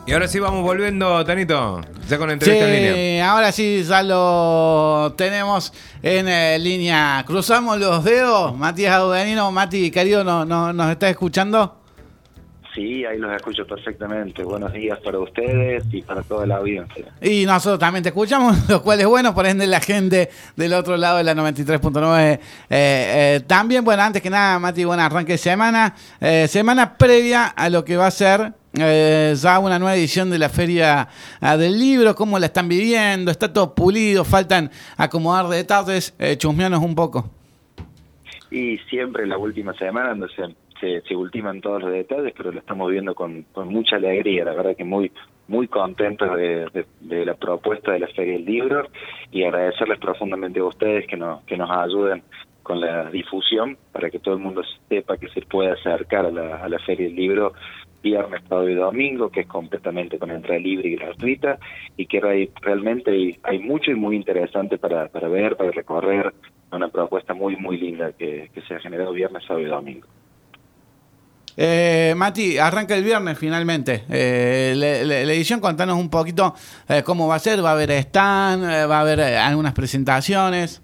Y ahora sí vamos volviendo, Tanito, ya con entrevista en línea. Ahora sí ya lo tenemos en línea. Cruzamos los dedos. Matías Audenino, Mati, querido, ¿nos está escuchando? Sí, ahí los escucho perfectamente. Buenos días para ustedes y para toda la audiencia. Y nosotros también te escuchamos, lo cual es bueno, por ende la gente del otro lado de la 93.9 también. Bueno, antes que nada, Mati, buen arranque de semana. Semana previa a lo que va a ser ya una nueva edición de la Feria del Libro. ¿Cómo la están viviendo? ¿Está todo pulido? ¿Faltan acomodar detalles? Chusmeanos un poco. Y siempre la última semana donde se ultiman todos los detalles, pero lo estamos viendo con mucha alegría. La verdad que muy contentos de la propuesta de la Feria del Libro, y agradecerles profundamente a ustedes que nos ayuden con la difusión para que todo el mundo sepa que se puede acercar a la Feria del Libro viernes, sábado y domingo, que es completamente con entrada libre y gratuita, y que realmente hay mucho y muy interesante para ver, para recorrer. Una propuesta muy linda que se ha generado viernes, sábado y domingo. Mati, arranca el viernes finalmente. La edición, contanos un poquito cómo va a ser. ¿Va a haber stand? ¿Va a haber algunas presentaciones?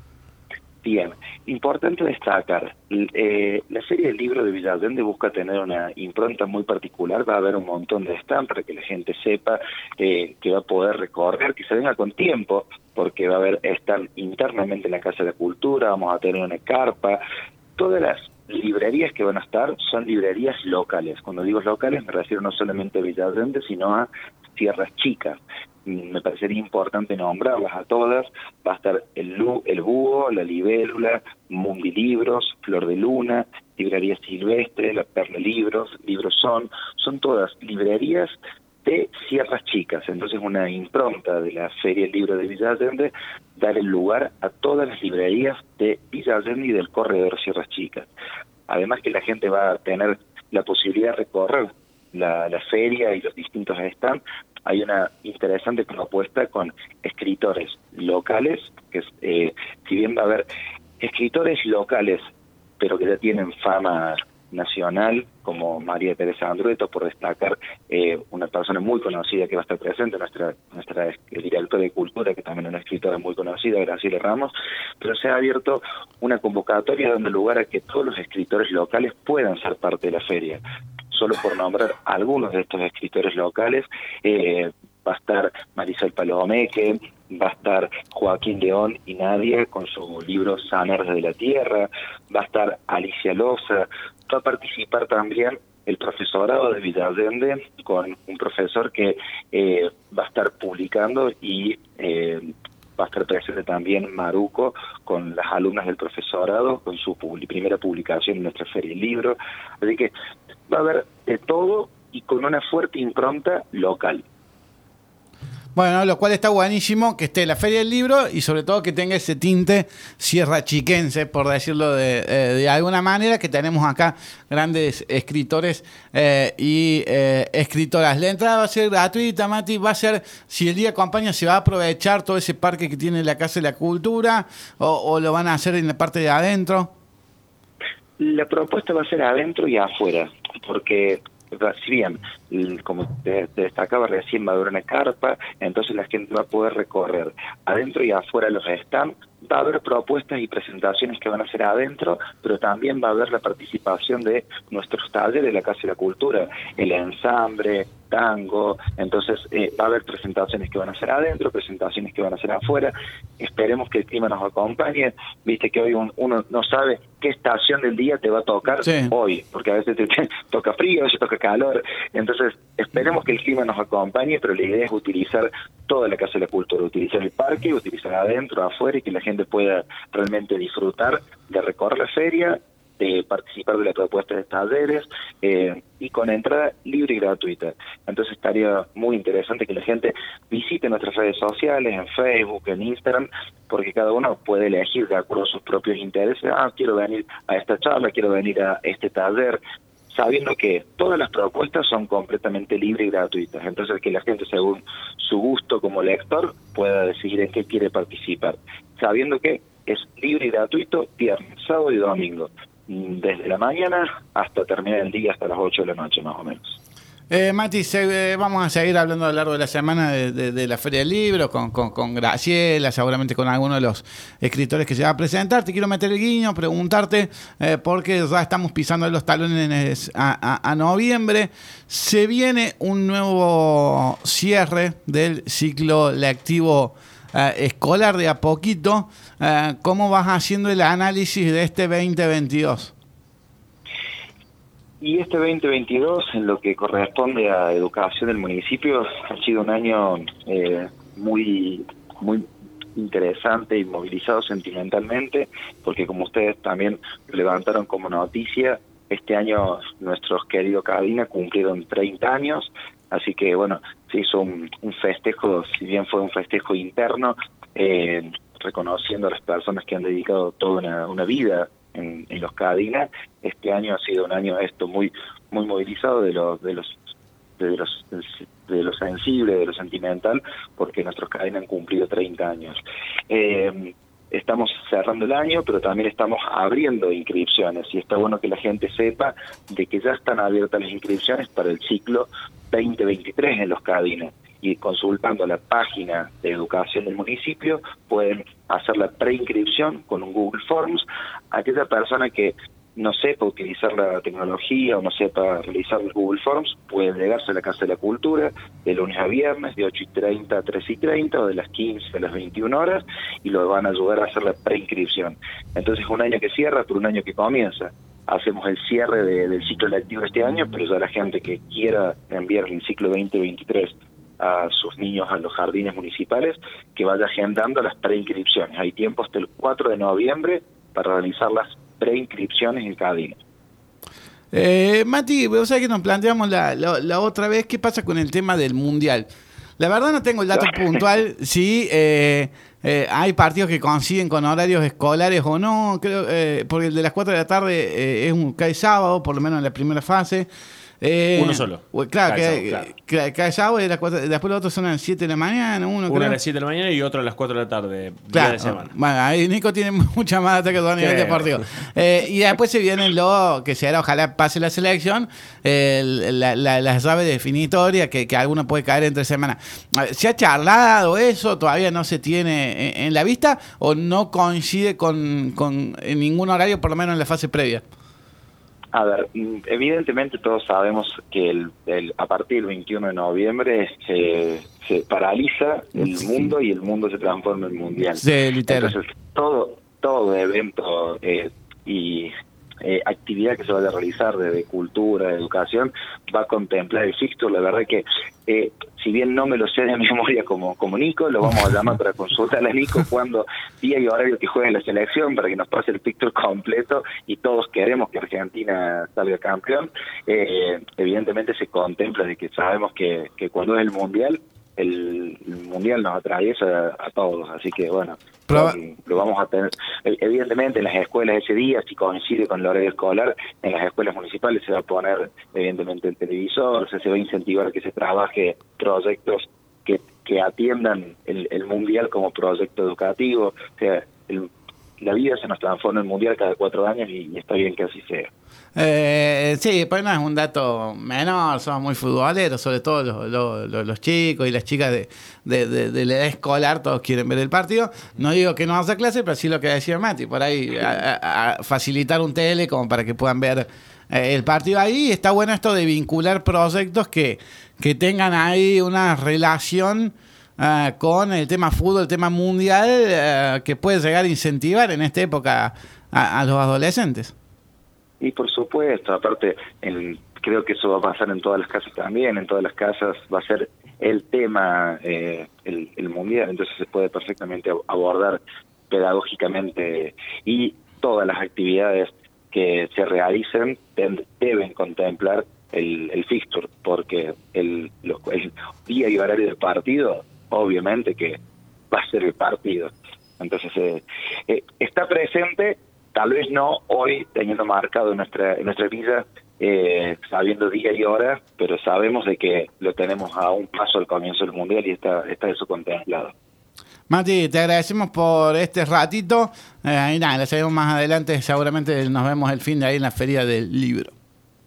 Bien, importante destacar, la Feria del Libro de Villa Allende busca tener una impronta muy particular. Va a haber un montón de stand para que la gente sepa que va a poder recorrer, que se venga con tiempo, porque va a haber stand internamente en la Casa de la Cultura, vamos a tener una carpa. Todas las librerías que van a estar son librerías locales. Cuando digo locales me refiero no solamente a Villa Allende, sino a Tierras Chicas. Me parecería importante nombrarlas a todas. Va a estar el Búho, la Libélula, Mundi Libros, Flor de Luna, Librería Silvestre, la Perla Libros, Libros son todas librerías de Sierras Chicas. Entonces, una impronta de la Feria del Libro de Villa Allende, dar el lugar a todas las librerías de Villa Allende y del corredor Sierras Chicas. Además que la gente va a tener la posibilidad de recorrer la feria y los distintos stands. Hay una interesante propuesta con escritores locales, que si bien va a haber escritores locales, pero que ya tienen fama nacional, como María Teresa Andrueto, por destacar una persona muy conocida que va a estar presente, nuestra directora de Cultura, que también es una escritora muy conocida, Graciela Ramos, pero se ha abierto una convocatoria dando lugar a que todos los escritores locales puedan ser parte de la feria. Solo por nombrar algunos de estos escritores locales, va a estar Marisol Palomeque, va a estar Joaquín León y Nadia con su libro Sanar desde la Tierra, va a estar Alicia Loza, va a participar también el profesorado de Villa Allende con un profesor que va a estar publicando, y va a estar presente también Maruco con las alumnas del profesorado, con su primera publicación en nuestra Feria del Libro. Así que va a haber de todo y con una fuerte impronta local. Bueno, lo cual está buenísimo que esté la Feria del Libro y sobre todo que tenga ese tinte sierrachiquense, por decirlo de alguna manera, que tenemos acá grandes escritores y escritoras. La entrada va a ser gratuita, Mati. Va a ser, si el día acompaña, se va a aprovechar todo ese parque que tiene la Casa de la Cultura, o lo van a hacer en la parte de adentro. La propuesta va a ser adentro y afuera, porque si bien, como te destacaba recién, va a haber una carpa, entonces la gente va a poder recorrer adentro y afuera los stands. Va a haber propuestas y presentaciones que van a ser adentro, pero también va a haber la participación de nuestros talleres de la Casa de la Cultura, el ensamble, tango. Entonces va a haber presentaciones que van a ser adentro, presentaciones que van a ser afuera. Esperemos que el clima nos acompañe. Viste que hoy uno no sabe qué estación del día te va a tocar hoy, porque a veces te toca frío, a veces toca calor. Entonces esperemos que el clima nos acompañe, pero la idea es utilizar toda la Casa de la Cultura, utilizar el parque, utilizar adentro, afuera, y que la gente pueda realmente disfrutar de recorrer la feria, de participar de la propuesta de talleres, y con entrada libre y gratuita. Entonces estaría muy interesante que la gente visite nuestras redes sociales, en Facebook, en Instagram, porque cada uno puede elegir de acuerdo a sus propios intereses. Quiero venir a esta charla, quiero venir a este taller, sabiendo que todas las propuestas son completamente libres y gratuitas. Entonces, que la gente, según su gusto como lector, pueda decidir en qué quiere participar, sabiendo que es libre y gratuito viernes, sábado y domingo, desde la mañana hasta terminar el día, hasta las 8 de la noche más o menos. Mati, vamos a seguir hablando a lo largo de la semana de la Feria del Libro, con Graciela, seguramente con algunos de los escritores que se va a presentar. Te quiero meter el guiño, preguntarte, porque ya estamos pisando los talones a noviembre. Se viene un nuevo cierre del ciclo lectivo escolar de a poquito. ¿Cómo vas haciendo el análisis de este 2022? Y este 2022, en lo que corresponde a educación del municipio, ha sido un año muy interesante y movilizado sentimentalmente, porque como ustedes también levantaron como noticia, este año nuestros queridos Cadina cumplieron 30 años, así que bueno, se hizo un festejo, si bien fue un festejo interno, reconociendo a las personas que han dedicado toda una vida en los Cadina. Este año ha sido un año muy movilizado de lo sensible, de lo sentimental, porque nuestros Cadina han cumplido 30 años. Estamos cerrando el año, pero también estamos abriendo inscripciones, y está bueno que la gente sepa de que ya están abiertas las inscripciones para el ciclo 2023 en los Cadina. Y consultando la página de educación del municipio pueden hacer la preinscripción con un Google Forms. Aquella persona que no sepa utilizar la tecnología o no sepa realizar el Google Forms puede llegarse a la Casa de la Cultura de lunes a viernes de 8:30 a 3:30 o de las 15 a las 21 horas, y lo van a ayudar a hacer la preinscripción. Entonces, un año que cierra por un año que comienza. Hacemos el cierre del ciclo lectivo este año, pero ya la gente que quiera enviar el ciclo 2023 a sus niños a los jardines municipales, que vaya agendando las preinscripciones. Hay tiempo hasta el 4 de noviembre para realizar las preinscripciones en Cadina. Mati, vos sabés que nos planteamos la otra vez, ¿qué pasa con el tema del Mundial? La verdad no tengo el dato puntual, sí, hay partidos que coinciden con horarios escolares o no, creo, porque el de las 4 de la tarde cae sábado, por lo menos en la primera fase. Uno solo. Claro, cae sábado y después los otros son a las 7 de la mañana. Uno a las 7 de la mañana y otro a las 4 de la tarde, claro, día de semana. Bueno, ahí Nico tiene mucha más data que todo a nivel deportivo. Y después se viene lo que será, ojalá pase la selección, las llaves definitorias, que alguno puede caer entre semanas. ¿Se ha charlado eso? ¿Todavía no se tiene en la vista? ¿O no coincide con en ningún horario, por lo menos en la fase previa? A ver, evidentemente todos sabemos que a partir del 21 de noviembre se paraliza el mundo y el mundo se transforma en mundial. Sí, literal. Entonces, todo evento y actividad que se vaya a realizar de cultura, de educación, va a contemplar el fixture. La verdad que, si bien no me lo sé de memoria como Nico, lo vamos a llamar para consultarle a Nico cuándo día y horario que juegue en la selección, para que nos pase el fixture completo, y todos queremos que Argentina salga campeón. Evidentemente se contempla de que sabemos que cuando es el mundial nos atraviesa a todos, así que bueno, lo vamos a tener evidentemente en las escuelas ese día. Si coincide con el horario escolar, en las escuelas municipales se va a poner evidentemente el televisor, o sea, se va a incentivar que se trabaje proyectos que atiendan el mundial como proyecto educativo. O sea, la vida se nos transforma en mundial cada 4 años y está bien que así sea. Sí, pues no es un dato menor, somos muy futboleros, sobre todo los chicos y las chicas de la edad escolar, todos quieren ver el partido. No digo que no haya clase, pero sí lo que decía Mati, por ahí a facilitar un tele como para que puedan ver el partido ahí. Está bueno esto de vincular proyectos que tengan ahí una relación con el tema fútbol, el tema mundial, que puede llegar a incentivar en esta época a los adolescentes. Y por supuesto, aparte, creo que eso va a pasar en todas las casas también. En todas las casas va a ser el tema, el mundial, entonces se puede perfectamente abordar pedagógicamente, y todas las actividades que se realicen deben contemplar el fixture, porque el día y horario del partido, obviamente que va a ser el partido. Entonces está presente. Tal vez no hoy, teniendo marcado en nuestra vida, sabiendo día y hora, pero sabemos de que lo tenemos a un paso al comienzo del mundial y está eso contemplado. Mati, te agradecemos por este ratito. Y nada, la seguimos más adelante. Seguramente nos vemos el fin de ahí en la Feria del Libro.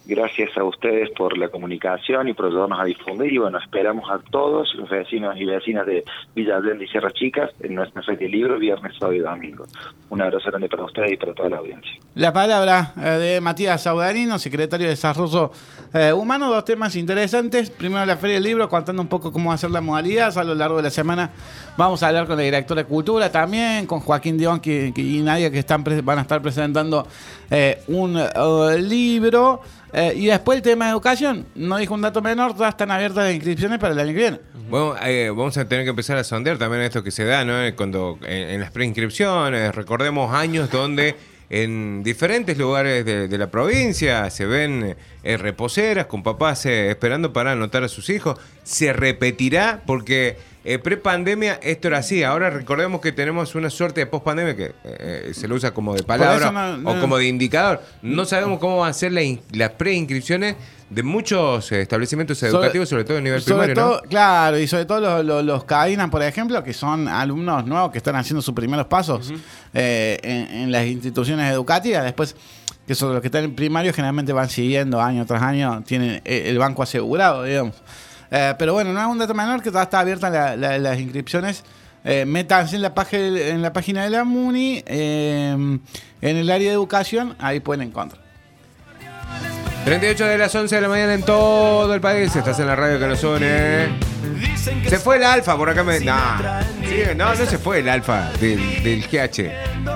Gracias a ustedes por la comunicación y por ayudarnos a difundir. Y bueno, esperamos a todos los vecinos y vecinas de Villa Allende y Sierras Chicas en nuestra Feria del Libro, viernes, sábado y domingo. Un abrazo grande para ustedes y para toda la audiencia. La palabra de Matías Saudarino, secretario de Desarrollo Humano. Dos temas interesantes. Primero, la Feria del Libro, contando un poco cómo va a ser la modalidad. A lo largo de la semana vamos a hablar con la directora de Cultura también, con Joaquín Dion y Nadia, que van a estar presentando un libro. Y después el tema de educación, no dijo un dato menor, ya están abiertas las inscripciones para el año que viene. Bueno, vamos a tener que empezar a sondear también esto que se da, ¿no? Cuando en las preinscripciones, recordemos años donde en diferentes lugares de la provincia se ven reposeras con papás esperando para anotar a sus hijos. Se repetirá porque pre-pandemia esto era así. Ahora recordemos que tenemos una suerte de post-pandemia que se lo usa como de palabra o como de indicador. No sabemos cómo van a ser las preinscripciones de muchos establecimientos educativos, sobre todo a nivel primario, ¿no? Claro, y sobre todo los CAINA, por ejemplo, que son alumnos nuevos que están haciendo sus primeros pasos en las instituciones educativas. Después, que son los que están en primario, generalmente van siguiendo año tras año, tienen el banco asegurado, digamos. Pero bueno, no es un dato menor que ya está abierta las inscripciones. Métanse en la página de la MUNI, en el área de educación, ahí pueden encontrar. 38 de las 11 de la mañana en todo el país. Estás en la radio que nos une. Se fue el alfa por acá. No se fue el alfa del GH.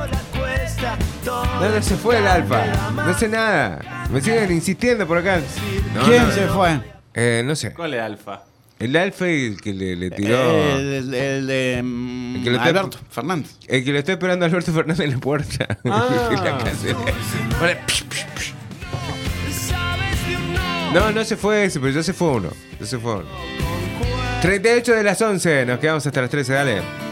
No se fue el alfa. No sé nada. Me siguen insistiendo por acá. ¿Quién se fue? No sé. ¿Cuál es Alfa? El alfa y el que le tiró. El de Alberto Fernández. El que le está esperando a Alberto Fernández en la puerta. No se fue ese, pero ya se fue uno. 38 de las 11. Nos quedamos hasta las 13, dale.